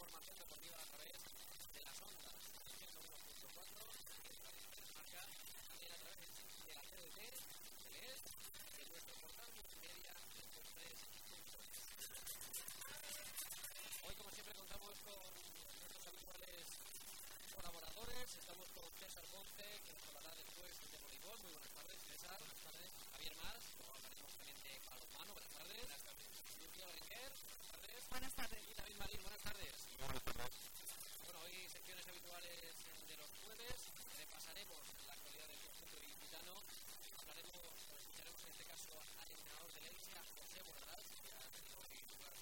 información deportiva a través de las ondas, 101.4, marca, también a través de la TDT, que es en nuestro portal multimedia, Hoy, como siempre, contamos con nuestros habituales colaboradores. Estamos con César Ponce, que nos hablará después de voleibol. Muy buenas tardes, César. Buenas tardes. Javier Mars, luego hablaremos también de balonmano. Buenas tardes. Buenas tardes. Lucía Berenguer, buenas tardes. Buenas tardes. Y David Marín, buenas tardes. Buenas tardes. Bueno, hoy secciones habituales de los jueves. Repasaremos la actualidad del conjunto ilicitano. Escucharemos en este caso al entrenador del Elche, a José Borrás, que ha tenido hoy lugar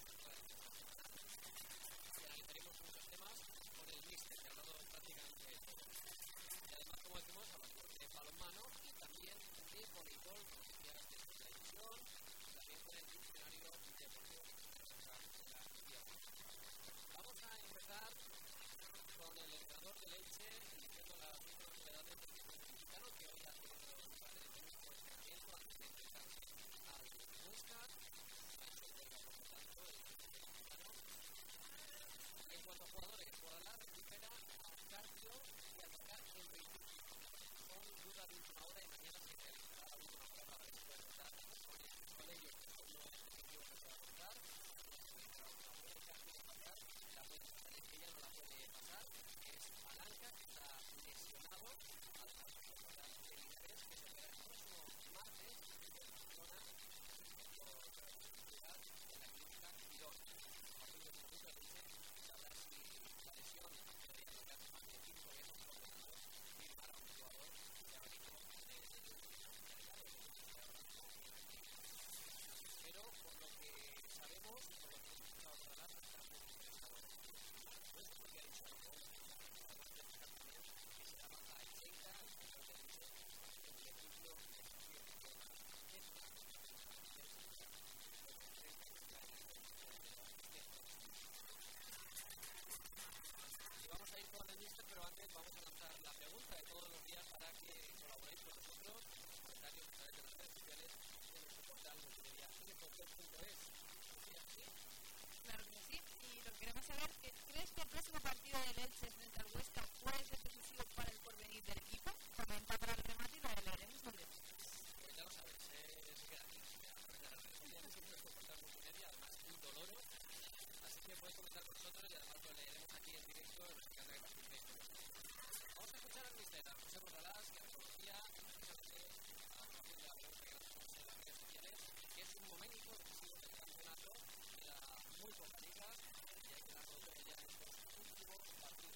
y analizaremos muchos temas con el míster, que ha hablado prácticamente de todo. Y además, como decimos, hablamos de balonmano y también de voleibol, con noticias de su televisión, también con el diccionario deportivo que se trabaja en la guía. Vamos a empezar con el entrenador del Elche, diciendo las últimas novedades del equipo mexicano, que hoy ha tenido lugar el único entrenamiento antes de empezar al Huesca. En cuanto a jugadores, Guadalajara recupera a Carpio y a Tocar en 25. Son dudas de última hora y mañana se realizará la última hora para ver si puede contar con ellos. No es efectivo que pueda contar. La puede pasar, es que ya no la puede pasar. Es Palanca, que está lesionado. Además, de Linares, que se verá el próximo martes en Barcelona por seguridad de la clínica Quirón. A partir de un momento de sabrá si la lesión podría tocar más de 5 veces por ejemplo, firmar a un jugador que ha venido pero por lo que sabemos y por lo que hemos escuchado por la está muy interesado en el no es porque ha dicho algo, además de destacar también que se llama a Echeita, el que ha dicho el ejemplo y vamos a ir con el míster, pero antes vamos a lanzar la pregunta de todos los días para que colaboréis con nosotros, comentarios a través de las redes sociales de nuestro portal multimedia deportes.es. Claro que sí, y lo que queremos saber es, ¿crees que el próximo partido del Elche frente al Huesca puede ser decisivo para el porvenir del equipo? Comenta para el remate y lo leeremos sobre eso. Pues ya lo sabes, se queda aquí, a través de las redes sociales y nuestro portal multimedia, además indoloro, así que puedes comentar con nosotros y además lo leeremos aquí en directo en nuestra casa de participéis con nosotros. Vamos a escuchar al míster, a José Borralás, que reconocía precisamente a través de la pregunta que lanzamos en las redes sociales, que es un momento decisivo del campeonato, queda muy poca liga y hay que darlo todo ya en estos últimos partidos.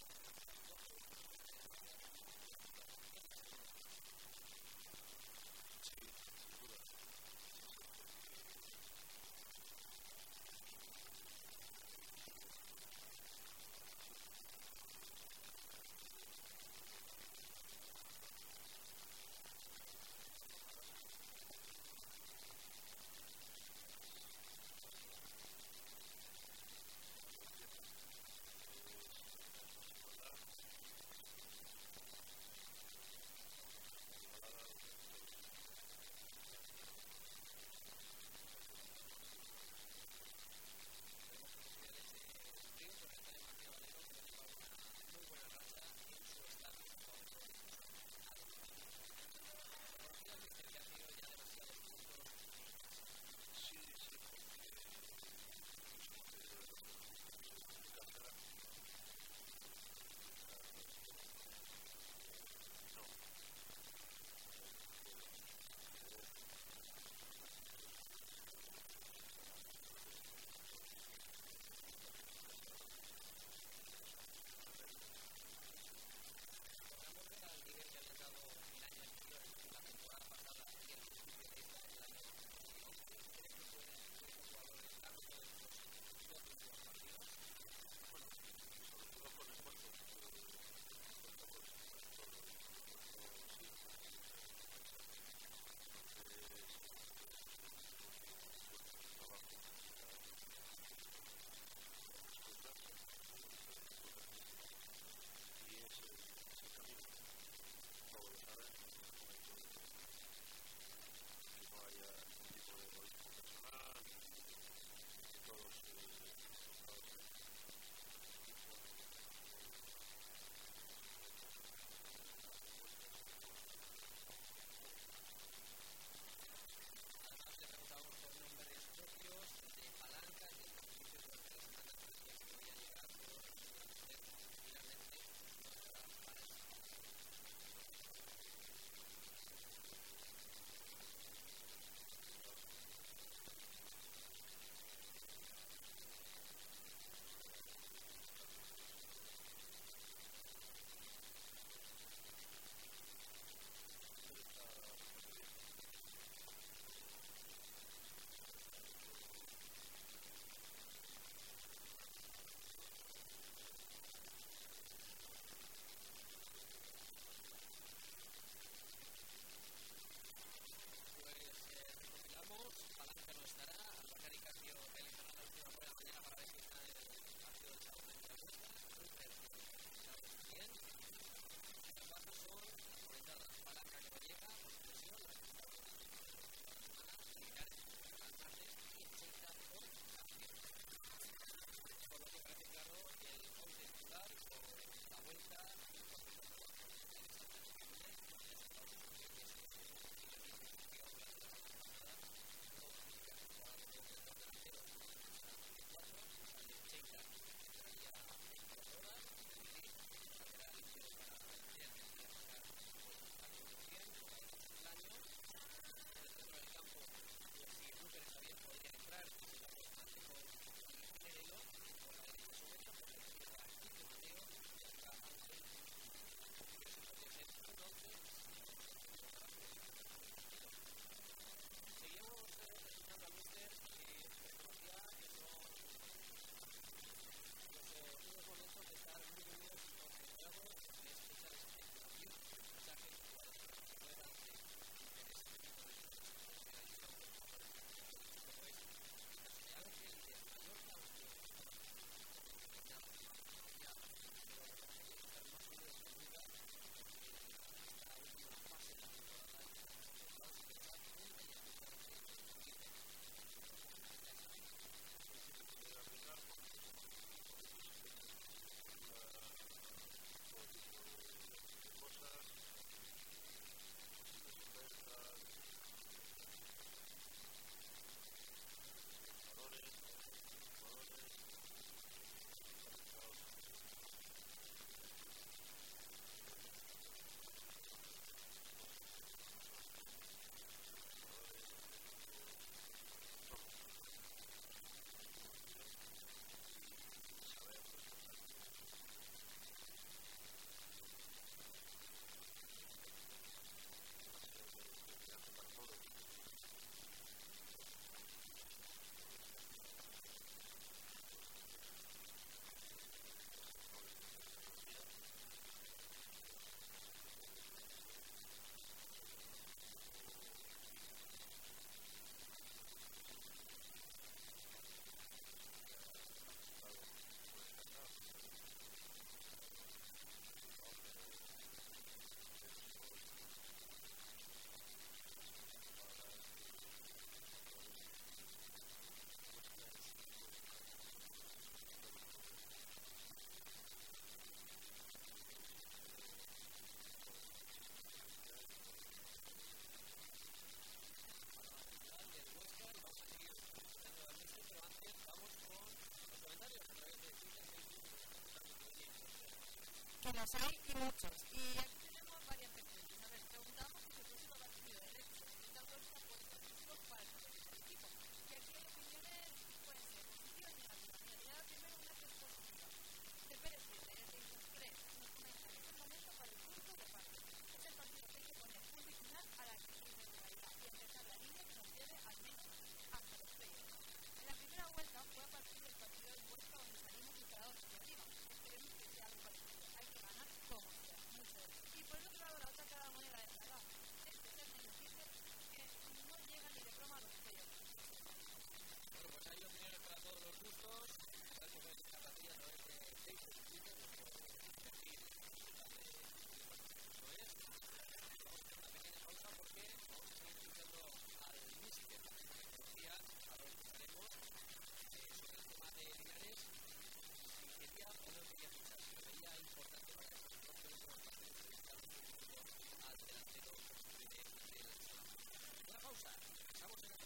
que los hay y muchos. Y aquí tenemos varias vertientes. A ver, preguntamos si el próximo partido del Elche frente al Huesca puede ser positivo para el porvenir del equipo. Y aquí hay opiniones, pueden ser positivas y negativas. Mira, te voy a dar primero una que es positiva. De Pérez Siete, desde Infospress, nos comenta que es el momento para el punto de parte. Es el partido que hay que poner punto y final a la irregularidad y empezar la línea que nos lleve al menos hasta los playoffs. En la primera vuelta fue a partir del partido del Huesca donde salimos disparados hacia arriba. Esperemos que sea algo parecido. Hay que ganar como sea. Mucho éxito. Y por el otro lado, la otra cara de la moneda es la verdad. Este es el beneficio que no llega ni de broma a los playoffs. Bueno, pues hay opiniones para todos los gustos. Tal como es esta partida a través de Facebook, Twitter, nuestro perfil digital de eso es. Vamos a hacer una pequeña pausa porque vamos a seguir escuchando al míster de la tecnología. Ahora escucharemos sobre el tema de Linares. Si quería o no quería fichar, si lo veía importante para que nosotros podamos entrevistar al delantero de la zona. Una pausa, estamos en la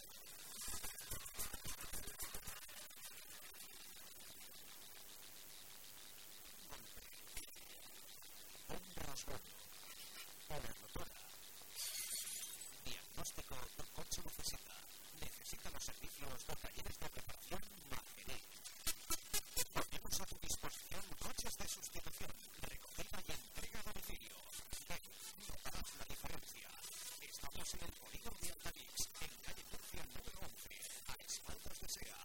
diagnóstico tu coche necesita los servicios de talleres de reparación Margerí. Ponemos a tu disposición coches de sustitución, recogida y entrega a domicilio. Notarás la diferencia. Estamos en el polígono de Altamix, en calle Murcia número 11, a espaldas de SEA.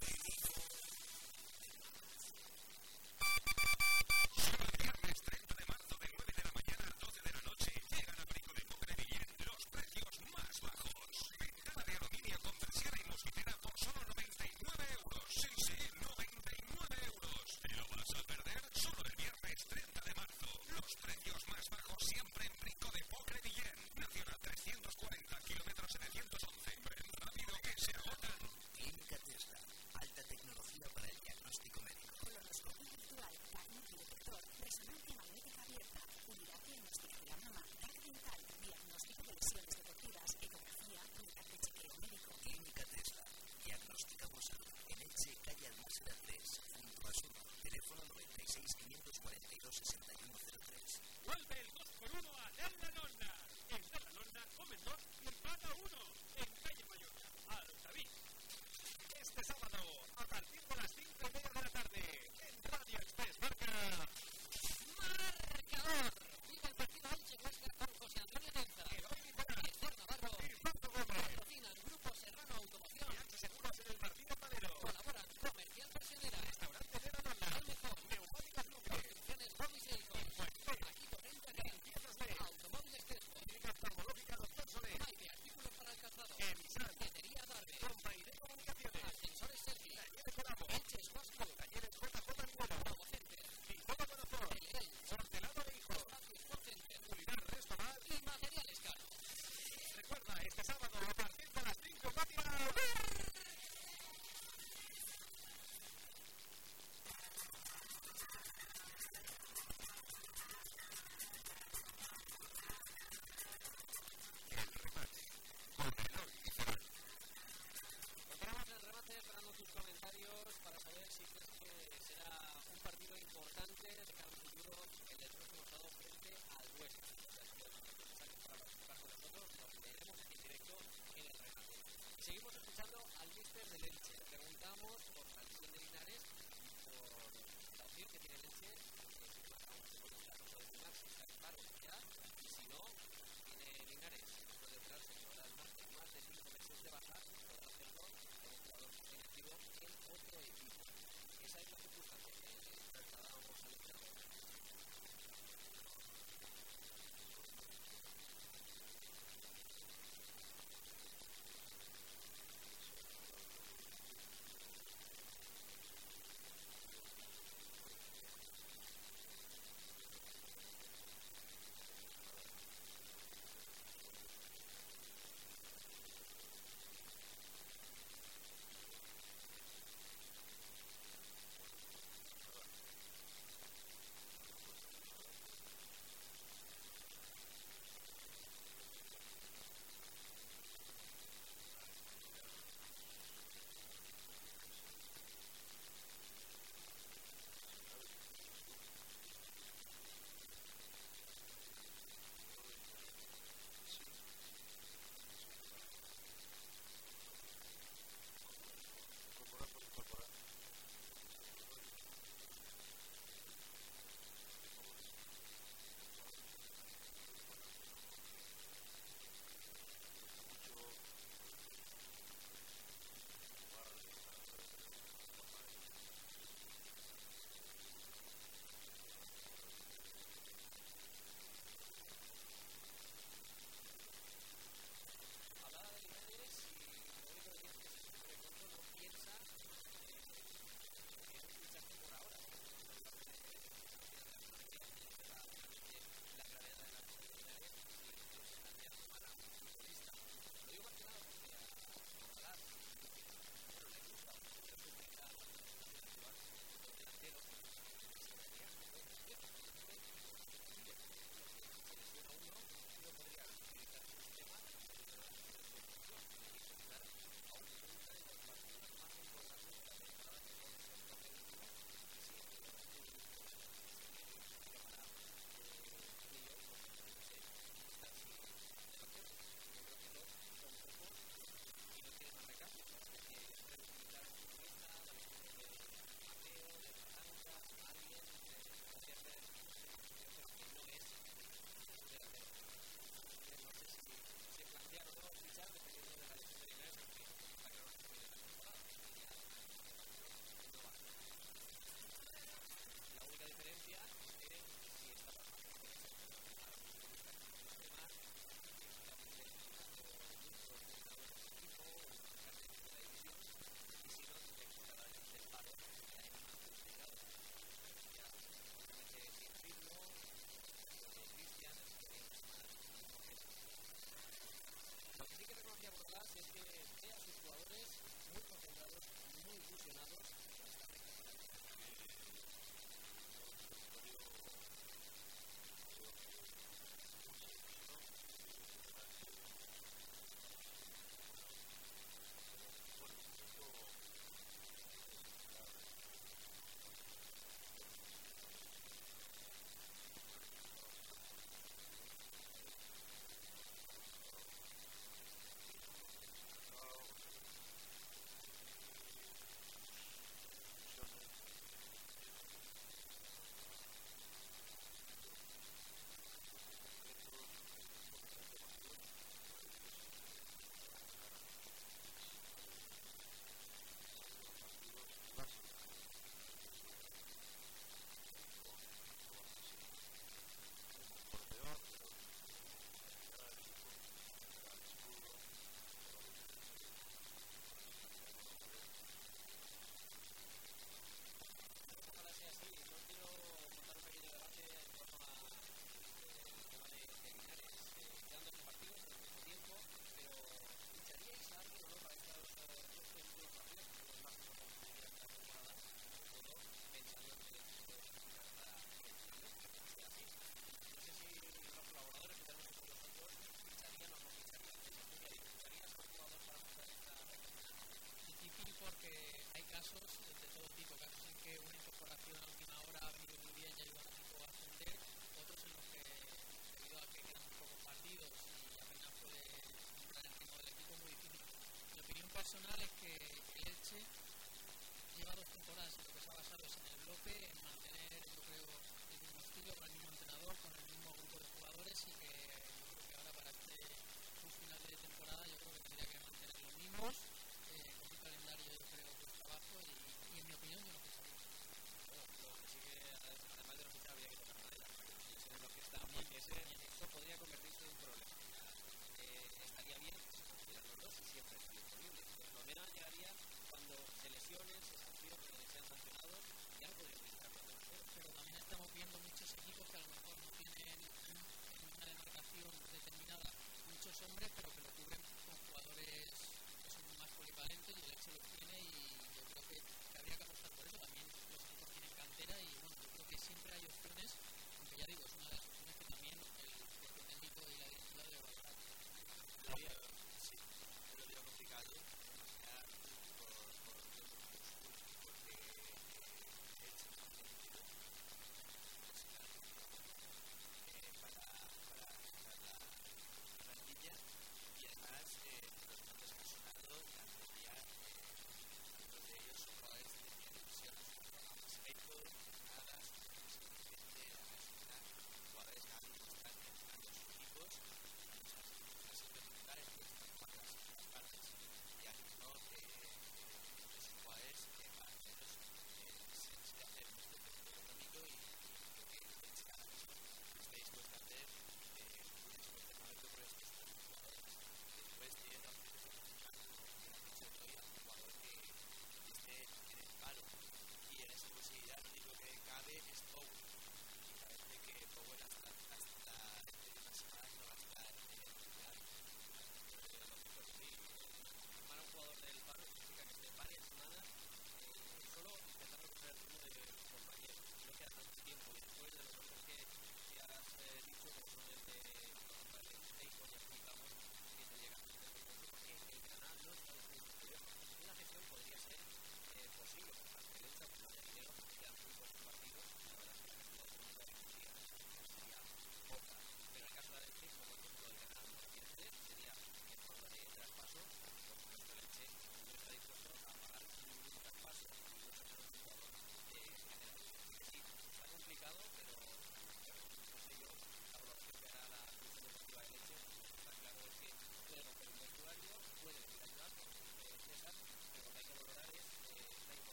Solo el viernes 30 de marzo de 9 de la mañana a 12 de la noche llegan a Brico de Moca de Guillén los precios más bajos. Ventana de aluminio con persiana y mosquitera por solo 99 euros.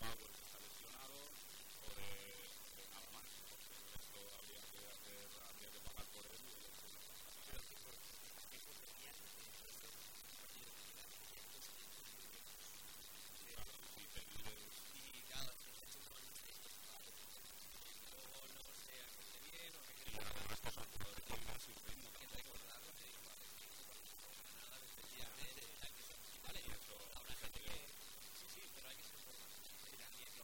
pues está lesionado o de nada más, porque el resto habría que pagar por él. Pero que por tiempos de viaje tenemos que hacer un partido de vida de 200 kilómetros. Claro, si te vives... Y claro, si te echas un año de esto, vale, luego no se acoge bien o que Y además que son jugadores que llevan su ritmo. hay que recordarlo, te digo, vale, Granada, efectivamente, de tal que son. Vale, Y eso habrá gente que... Sí, pero hay que ser un poco más. Es decir, a mí es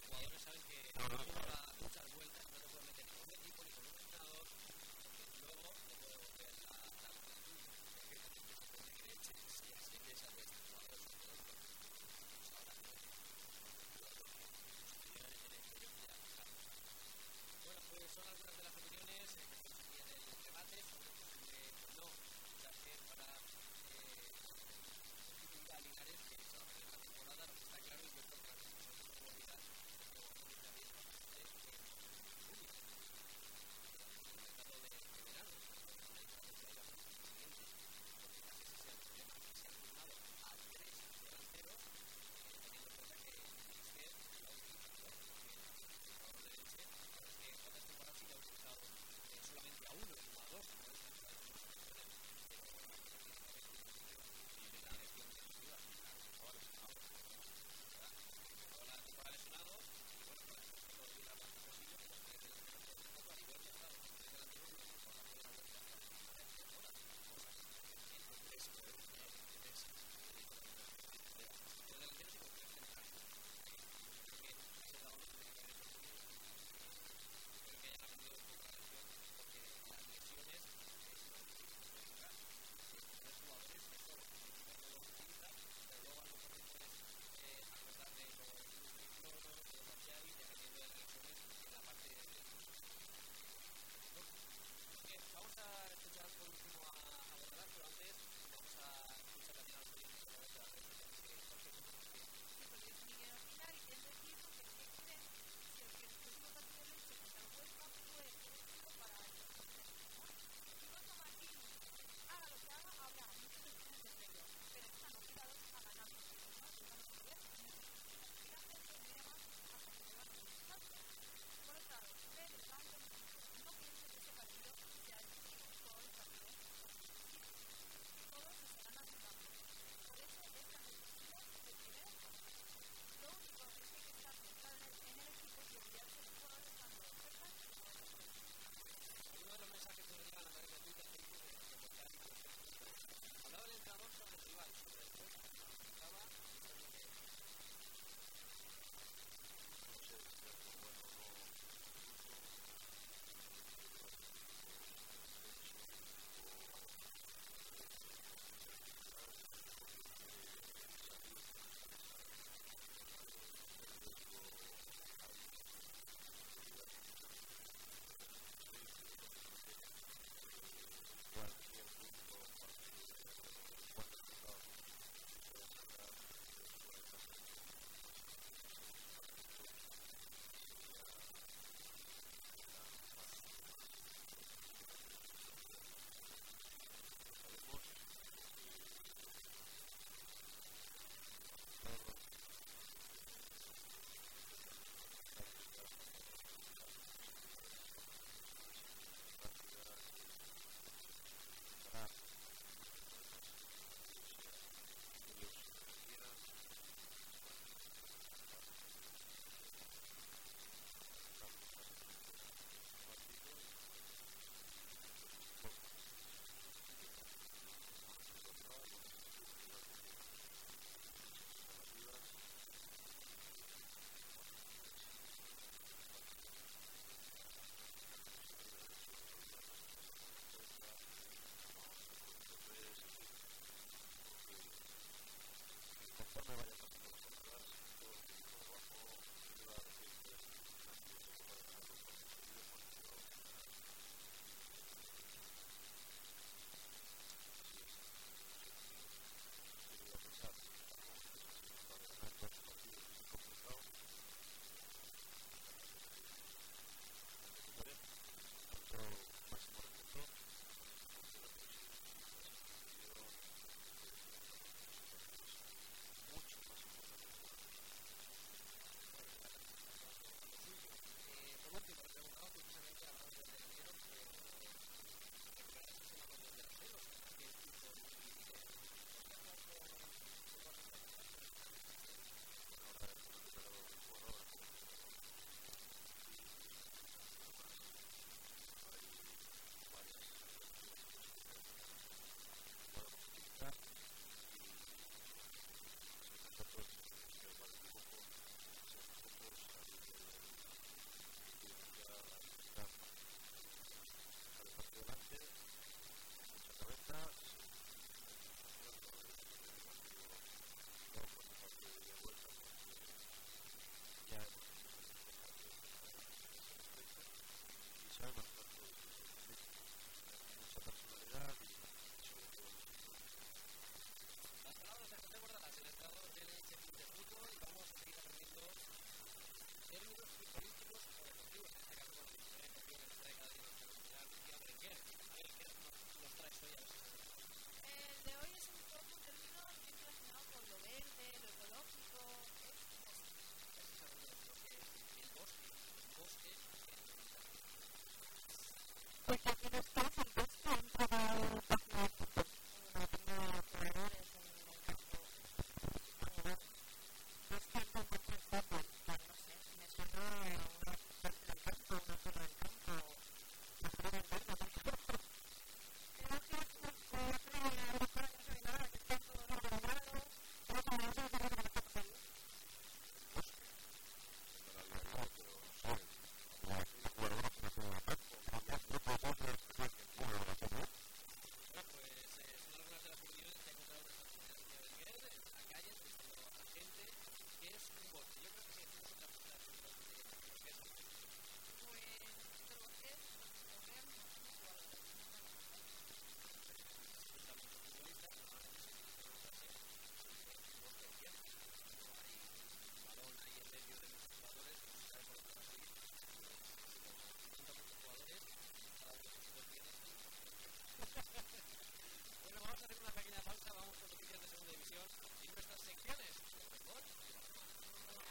Bueno, vamos a hacer una pequeña pausa, vamos con noticias de segunda división y nuestras secciones de fútbol y balonmano.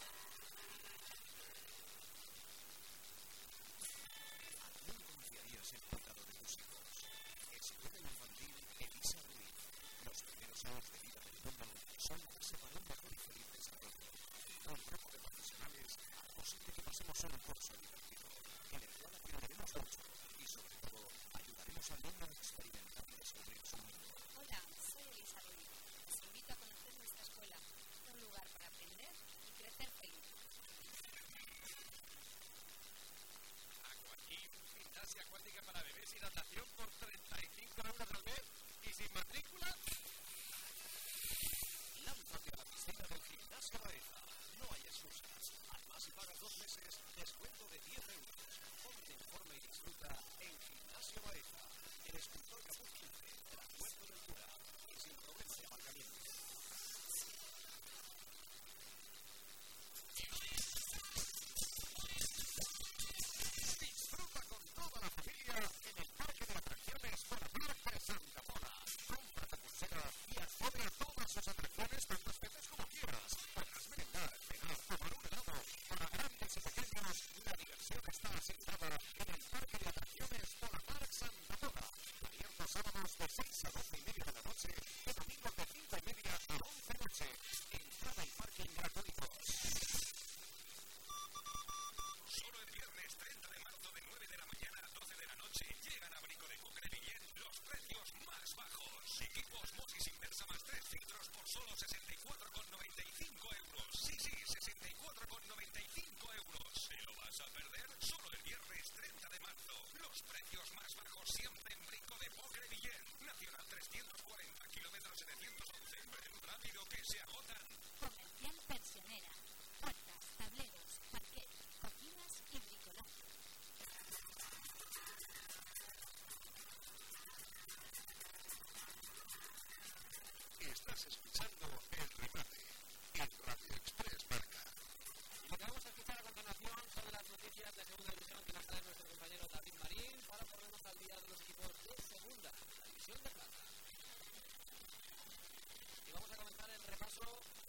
¿A quién confiarías el cuidado de tus hijos? Escuela Infantil Elisa Ruiz. Los primeros años de vida del mundo son la base para un mejor y feliz desarrollo. Un grupo de profesionales hará posible que pasemos un curso divertido, en el cual aprenderemos mucho y, sobre todo, ayudaremos al niño a experimentar y descubrir su mundo. Hola, soy Elisa Ruiz. Os invito a conocer nuestra escuela, un lugar para aprender y crecer feliz. Aquagym, gimnasia acuática para bebés y natación por 35 euros al mes y sin matrícula. Lánzate a la piscina del Gimnasio Baeza. No hay excusas. Además, si pagas 2 meses, descuento de 10 euros. Ponte en forma y disfruta en Gimnasio Baeza. El escultor Capuz 15, tras Puerto del Cura y sin problema de aparcamiento. Disfruta con toda la familia en el parque de atracciones Bonapark de Santa Pola. Compra tu pulsera y accede a todas sus atracciones tantas veces como quieras. Podrás merendar, cenar, tomar un helado. Para grandes y pequeños, la diversión está asentada en el parque de atracciones Bonapark Santa Pola. Abierto sábados de 6 a 12:30 de la noche y domingos de 5:30 a 11 noche. Entrada y parking gratuitos. Solo el viernes 30 de marzo de 9 de la mañana a 12 de la noche llegan a Bricodecook Crevillent los precios más bajos. Equipos Mosis Inversa más 3 filtros por solo 64,95 euros. Sí, 64,95 euros. ¿Se lo vas a perder? Solo el viernes 30 de marzo. Los precios más bajos siempre en Bricodecook Crevillent. Nacional 340, kilómetro 711. Ven rápido que se agotan. Comercial Persianera. Puertas, tableros, parquet, cocinas y bricolaje. Estás escuchando El Remate en Radio Express Marca. Y lo que vamos a escuchar a continuación son las noticias de segunda división que nos trae nuestro compañero David Marín para ponernos al día de los equipos de segunda, la división de plata. Y vamos a comenzar el repaso,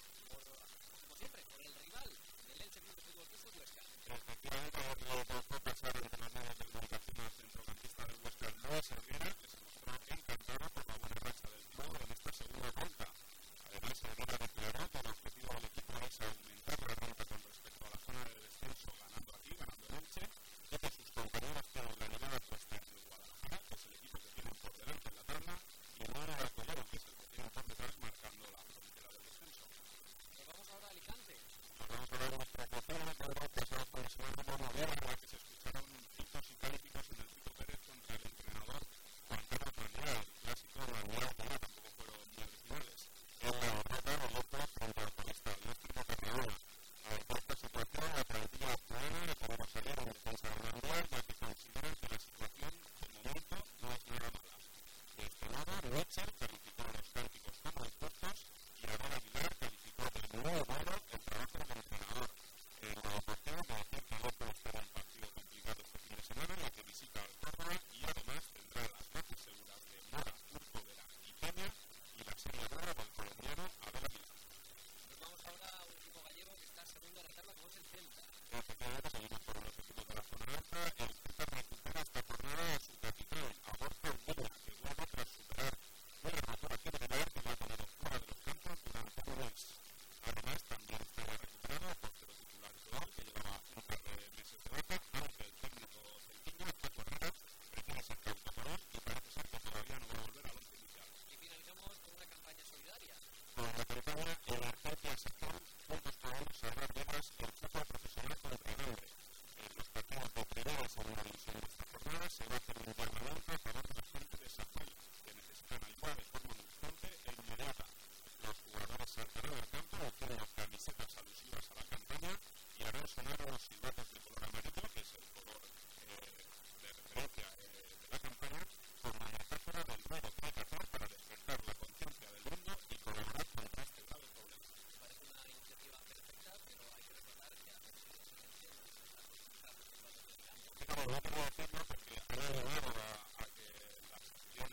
como siempre, por el rival del Elche Club de Fútbol, que es el Huesca. Efectivamente, lo tocó pasar entre los medios de comunicación al centrocampista del Huesca, Noah Cervera, que se mostró encantado por la buena racha del club en esta segunda vuelta. Además, Cervera declaró que el objetivo del equipo es aumentar la renta con respecto a la zona de descenso, ganando aquí, ganando en Elche, y que sus compañeros tienen la mirada puesta en el Guadalajara, que es el equipo que tienen por delante en la tabla, y no en el Alcolero, que es el que tienen por detrás, marcando la frontera del descenso. Pues vamos ahora a Alicante. Nos vamos a ver nuestra posición, que hemos pasado por el segundo monoguerra, en la que se escucharon gritos y cánticos en el Tito Pérez contra el entrenador Juan Carlos Manuel. El clásico Manuel Alcolero tampoco fueron muy originales. En la derrota, nosotros frente al colista Eléctrico Carragona. Ante esta situación, la plantilla actual le podemos salir en defensa de Manuel, ya que consideran que la situación, de momento, no es nada mala. De este modo, Mitchell calificó los cánticos como injustos y Aaron Aguilar calificó de muy bueno el trabajo del entrenador. En la ocasión de decir que López espera un partido complicado este fin de semana, en la que visita al Córdoba y además tendrá las bases seguras de Mora, Urco, Vera y Peña y la serie dura del colombiano Abel Aguilar. Nos vamos ahora a un equipo gallego que está segundo en la tabla, como es el Celta. Efectivamente, seguimos por los equipos de la zona alta. El Celta recupera esta jornada a su capitán, a Borja Urbina, que vuelve tras superar una rotura cerebral que lo ha tenido fuera de los campos durante un mes. Además, también está recuperado el portero titular Joao, que llevaba un par de meses de baja, aunque el técnico celtiño, Paco Herrera, prefiere ser cauto por él y parece ser que todavía no va a volver al once inicial. Y finalizamos con una campaña solidaria. Con la campaña Emergencia Sector, juntos podemos salvar vidas del fútbol profesional contra el hambre. En los partidos de primera y segunda división de esta jornada se va a hacer un llamamiento a favor de la gente de Safari, que necesitan ayuda de forma urgente e inmediata. Los jugadores saltarán al campo haciendo camisetas alusivas a la campaña y harán sonar unos silbatos de color amarillo, que es el color de referencia de la campaña, con la metáfora del ruido que hay que hacer para despertar la conciencia del mundo y colaborar contra este grave problema. Me parece una iniciativa perfecta, pero hay que recordar que a veces el silencio no es la respuesta a los campo. Claro, no quiero decirlo porque han ayudado a que la sección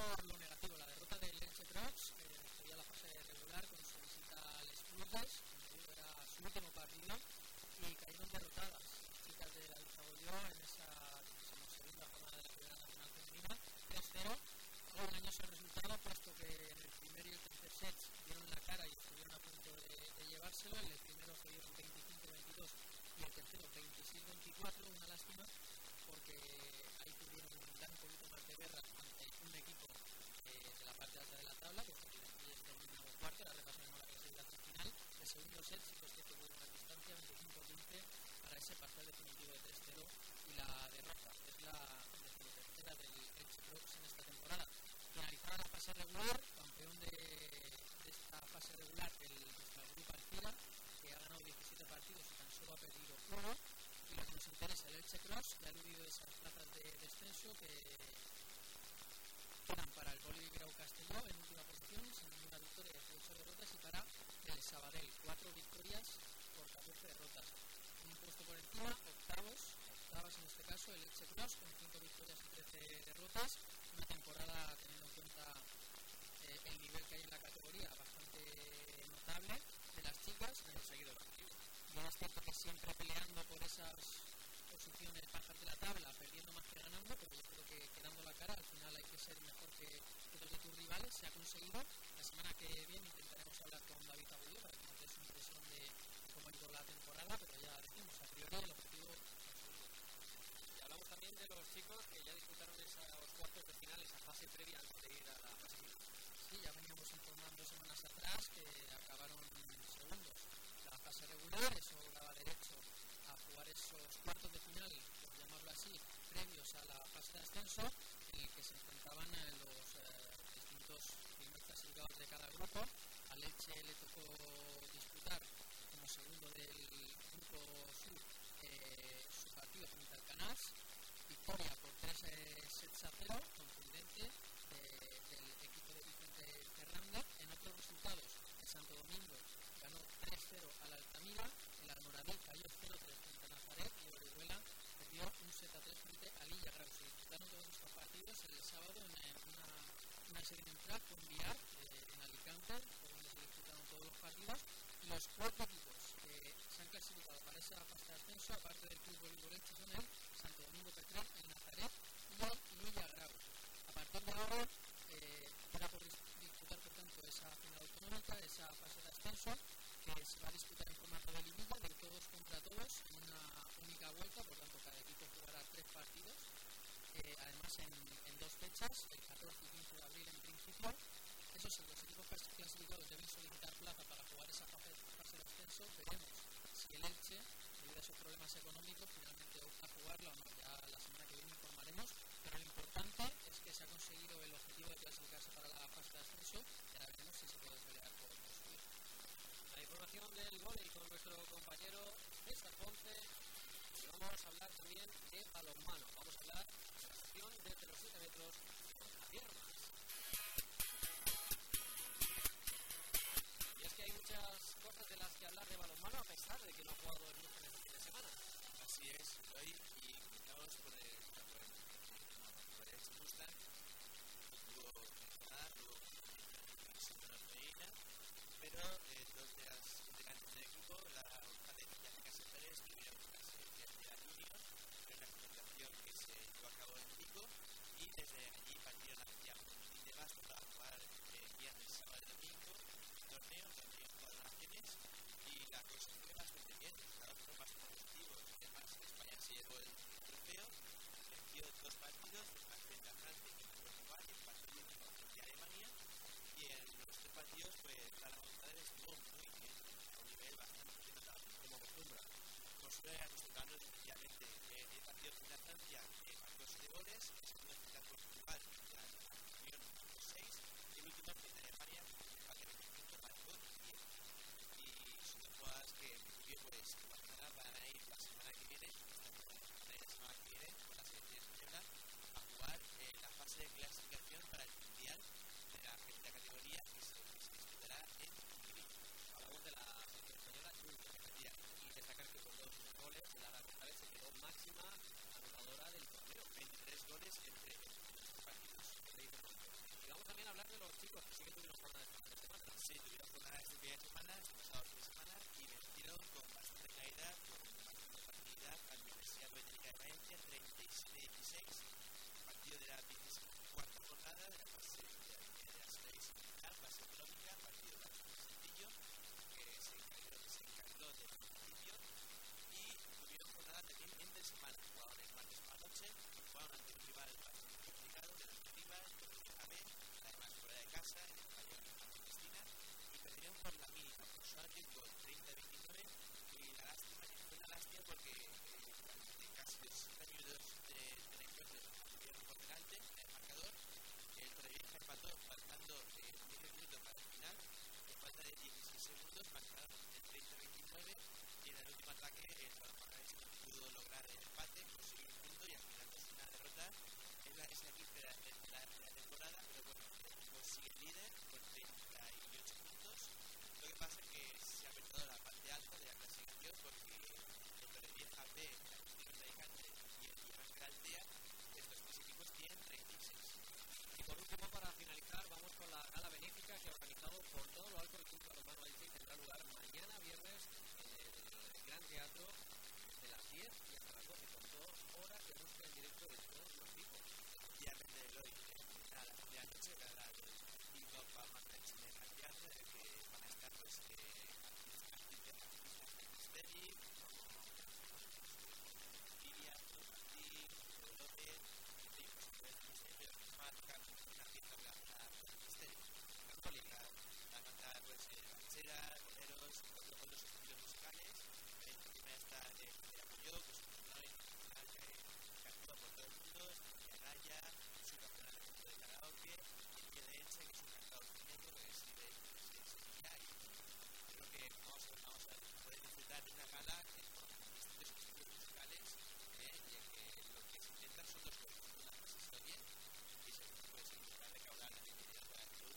por lo negativo, la derrota del Elche Crocs, que despedía la fase regular con su visita al Esplugues, como era su último partido, y cayeron derrotadas las chicas de la Lucha Bolló en esa segunda jornada de la Primera Nacional Femenina, 3-0. Algo engañoso el resultado, puesto que en el primer y el tercer set dieron la cara y estuvieron a punto de llevárselo. En el primero se dieron 25-22 y el tercero 26-24, una lástima, porque ahí tuvieron dar un poquito más de guerra ante un equipo de la parte alta de la tabla, que es del mismo cuarto. Ahora repasaremos la clasificación final. El segundo set sí que tuvo una distancia 25-15 para ese parcial definitivo de 3-0, y la derrota es la decimotercera del Elche Crocs en esta temporada. Finalizada la fase regular, campeón de esta fase regular el Grupo Alcira, que ha ganado 17 partidos y tan solo ha perdido uno. Y lo que nos interesa, el Elche Crocs, que ha eludido esas plazas de descenso que quedan para el Boli Grau Castelló en última posición, sin ninguna victoria y 18 derrotas, y para el Sabadell, 4 victorias por 14 derrotas. Un puesto por encima, octavas en este caso, el Elche Crocs con 5 victorias y 13 derrotas. Una temporada, teniendo en cuenta el nivel que hay en la categoría, bastante notable de las chicas. Han conseguido el objetivo. Bien, es cierto que siempre peleando por esas posiciones bajas de la tabla, perdiendo más que ganando, pero yo creo que dando la cara, al final hay que ser mejor que todos de tus rivales. Se ha conseguido. La semana que viene intentaremos hablar con David Agudelo para que nos dé su impresión de cómo ha ido la temporada, pero ya decimos, a priori el objetivo conseguido. Y hablamos también de los chicos que ya disputaron esos cuartos de final, esa fase previa antes de ir a la fase final. Sí, ya veníamos informando semanas atrás que acabaron segundos la fase regular. Eso daba derecho a jugar esos cuartos de final, por llamarlo así, previos a la fase de ascenso, en el que se enfrentaban los distintos primeros clasificados de cada grupo. Al Elche le tocó disputar como segundo del grupo sur su partido frente al Canals. Victoria por 3-0 contundente del equipo de Vicente Ferranda. En otros resultados, el Santo Domingo ganó 3-0 al Altamira, el Almoradí cayó 0-3 frente a Nazaret y Orihuela perdió un 7-3 frente a Lilla Grau. Se disputaron todos estos partidos el sábado en una serie neutral con Villar en Alicante, por donde se disputaron todos los partidos. Y los 4 equipos que se han clasificado para esa fase de ascenso, aparte del Club Voleibol Elche, son el Santo Domingo Petrer, el Nazaret y el Lilla Grau. A partir de ahora queda por disputar, por tanto, esa final autonómica, esa fase de ascenso, que se va a disputar en formato de liguilla, de todos contra todos, en una única vuelta. Por tanto, cada equipo jugará 3 partidos, además en 2 fechas, el 14 y 15 de abril en principio. Eso sí, los equipos clasificados deben solicitar plaza para jugar esa fase de ascenso. Veremos si el Elche, debido a esos problemas económicos, finalmente opta a jugarlo o no. Ya la semana que viene informaremos, pero lo importante es que se ha conseguido el objetivo de clasificarse para la fase de ascenso, y ahora veremos si se puede pelear por subir. La información del vóley con nuestro compañero César Ponce, y vamos a hablar también de balonmano. Vamos a hablar de la sección desde los 7 metros con Javier Más. Y es que hay muchas cosas de las que hablar de balonmano, a pesar de que no ha jugado el Murcia en este fin de semana. Así es, hoy y comenzamos por el Mustang, pudo mejorar, tuvo una feina, pero 2 de las integrantes del equipo, la González y Jessica Pérez, tuvieron clase de la Junior, en una concentración que se llevó a cabo en Vigo, y desde allí partieron hacia Montín de Basto para jugar viernes, sábado y domingo el torneo de naciones, y la cosa fue bastante bien, fueron bastante positivos. Además, España se llevó el trofeo, venció 2 partidos, frente a Francia y Portugal, y el partido último frente a Alemania, y en los 3 partidos pues la González estuvo muy bien, a un nivel bastante notable, como acostumbra. Como suele acostumbrarnos efectivamente, el partido frente a Francia marcó 7 goles, el segundo frente a Portugal, la Unión marcó 6, y el último frente a Alemania, para que el marcó 10. Y son 2 jugadas que en principio pues van a ir la semana que viene, con la selección española, a jugar la fase de clasificación para el Mundial de la categoría que se disputará en Hungría. Hablamos de la selección española y destacar que con 2 goles la González se quedó máxima anotadora del torneo. 23 goles entre sí, tuvieron jornada este fin de semana, este pasado fin de semana, y vencieron con bastante claridad, con bastante facilidad a la Universidad Politécnica de Valencia, 37-16, partido de la 24ª jornada de la fase de la semifinal, fase económica, partido bastante sencillo, que se encargó desde el principio, y tuvieron jornada también entre semana, jugaron el martes por la noche, jugaron ante un rival bastante complicado, de las Rivas, de la B, además fuera de casa, en el pabellón de Cristina, y perdieron por la mínima, por suerte, por 30-29, y la lástima, que fue una lástima porque durante casi 60 minutos de encuentro tuvieron por delante en el marcador, el Torrevieja empató faltando medio minuto para el final, en falta de 16 segundos marcaron el 30-29, y en el último ataque el Palomano pudo lograr el empate, conseguir un punto, y al final es una derrota. Es la quinta de la temporada, pero bueno, el equipo sigue líder con 38 puntos. Lo que pasa es que se ha metido la parte alta de la clasificación porque el Torrevieja B, la Cristina de Alicante y el Villarreal Aldea, estos tres equipos tienen 36. Y por último, para finalizar, vamos con la gala benéfica que ha organizado por todo lo alto el Club Balonmano Elche, que tendrá lugar mañana viernes en el Gran Teatro de las 10 y hasta las 12, con 2 horas de música en directo de todos los tipos. Efectivamente, hoy a las 10 de la noche quedará el Club Balonmano Elche en el Gran Teatro, en el que van a estar pues artistas de Misteri, como Lidia, Martín, López, y pues pero va a tocar una fiesta para el Misteri. Católica, va a cantar pues rancheras, boleros, otros estilos musicales. Encima está de Apoyo, que es un personaje internacional que actúa por todo el mundo, es Gaya, es un campeón del mundo de karaoke, y el Pie de Elche, que es un cantador pequeño que reside en Sevilla, y creo que vamos a poder disfrutar de una gala con distintos estilos musicales, y en que lo que se intenta son dos cosas: una, pasarlo bien, y segundo, pues intentar recaudar la dinero para el club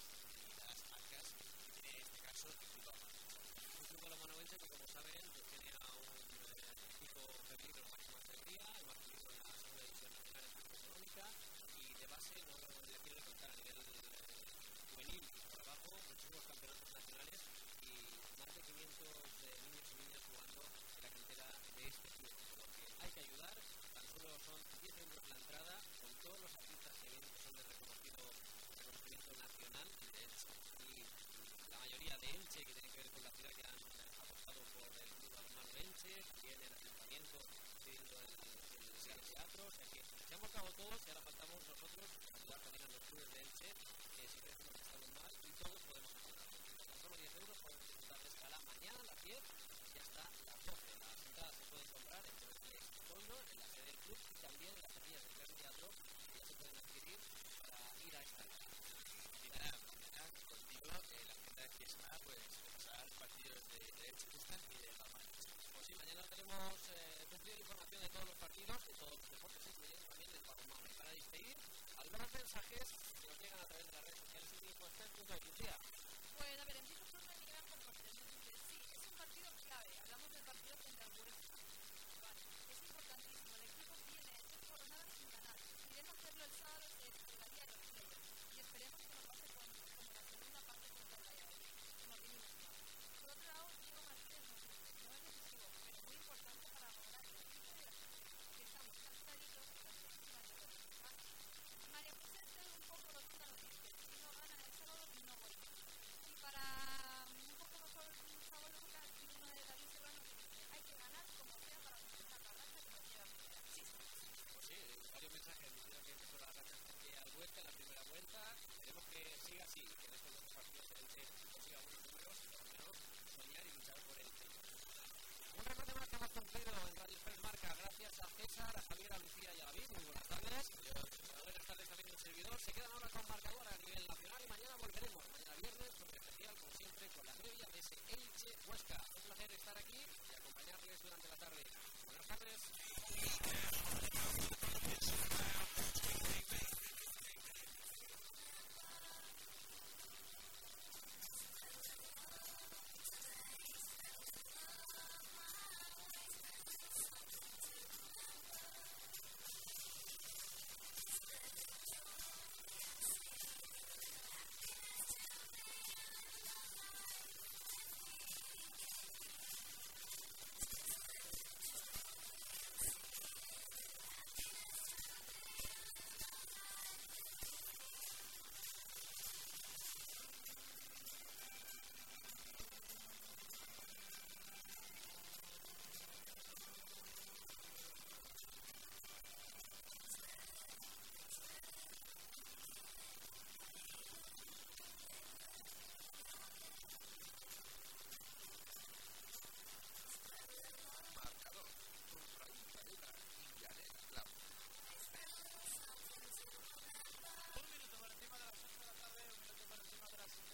y las marcas, que tiene en este caso el Club Balonmano. Un Club Balonmano Elche que, como saben, pues tiene a un equipo femenino de máxima categoría, el más femenino en la segunda división nacional en la económica, y de base no le quiero contar a nivel juvenil y por abajo muchísimos campeonatos nacionales y más de 500 niños y niñas jugando en la cantera de este club, por lo que hay que ayudar. Tan solo son 10 euros la entrada, con todos los artistas que vienen que son de reconocimiento nacional de Elche, y la mayoría de Elche, que tiene que ver con la ciudad, que han apostado por el Club Balonmano Elche, también el ayuntamiento pidiendo el teatro, o sea que se han volcado todos y ahora faltamos nosotros ayudar también a los clubes de Elche, que siempre decimos que estamos mal y todos podemos ayudar. Con solo 10 euros podemos disfrutar de esta gala mañana a las 10 y hasta las 12. Las entradas se pueden comprar en Fondo, en la sede del club, y también en las taquillas del Gran Teatro, que ya se pueden adquirir para ir a esta gala. Y nada, mañana contigo, la agenda de fiesta, pues pasar partidos de Elche y de Balonmano. Pues sí, mañana tenemos cumplida información de todos los partidos, de todos los deportes, incluyendo también del balonmano. Y para despedir, algunos mensajes que nos llegan a través de las redes sociales y Lucía. Pues a ver, empiezo por una Miguel Ángel Cortés. Nos dice, sí, es un partido clave. Hablamos del partido frente al Huesca. Vale, es importantísimo. El equipo tiene 3 jornadas sin ganar. Si queremos hacerlo el sábado, se descargaría los players. Y esperemos que nos pase como la segunda parte contra el Valladolid, que nos vinimos mal. Por otro lado, Diego Martínez nos dice, no es decisivo, pero muy importante para lograr el equipo de la gente, que estamos cansaditos de las últimas derrotas. María José es un poco rotunda, nos dice, si no ganan el sábado, no voy. Y para un poco mejor sabor de boca, uno de David Serrano que dice, hay que ganar como sea para completar la racha que nos queda primera. Sí, pues sí, varios mensajes diciendo que empezó la racha frente al Huesca en la primera vuelta. Esperemos que siga así, que en estos dos partidos el Elche consiga buenos números y por lo menos soñar y luchar por el Elche. Un remate más que hemos cumplido en Radio Express Marca, gracias a César, a Javier, a Lucía y a David. Muy buenas